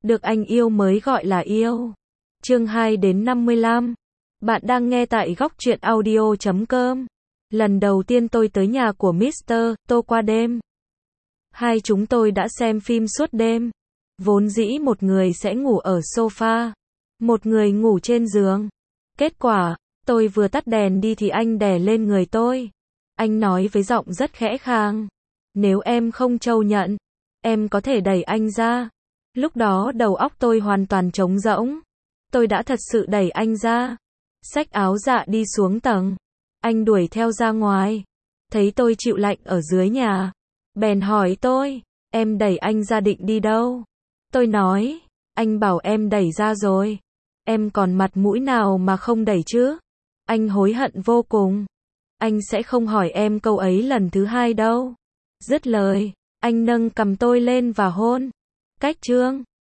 Được anh yêu mới gọi là yêu. Chương 2 đến 55. Bạn đang nghe tại góc truyện audio.com. Lần đầu tiên tôi tới nhà của Mr. Tô qua đêm. Hai chúng tôi đã xem phim suốt đêm. Vốn dĩ một người sẽ ngủ ở sofa, một người ngủ trên giường. Kết quả, tôi vừa tắt đèn đi thì anh đè lên người tôi. Anh nói với giọng rất khẽ khàng. Nếu em không chấp nhận, em có thể đẩy anh ra. Lúc đó đầu óc tôi hoàn toàn trống rỗng. Tôi đã thật sự đẩy anh ra. Xách áo dạ đi xuống tầng. Anh đuổi theo ra ngoài. Thấy tôi chịu lạnh ở dưới nhà, bèn hỏi tôi, em đẩy anh ra định đi đâu? Tôi nói, anh bảo em đẩy ra rồi. Em còn mặt mũi nào mà không đẩy chứ? Anh hối hận vô cùng. Anh sẽ không hỏi em câu ấy lần thứ hai đâu. Dứt lời, anh nâng cằm tôi lên và hôn. Cách chương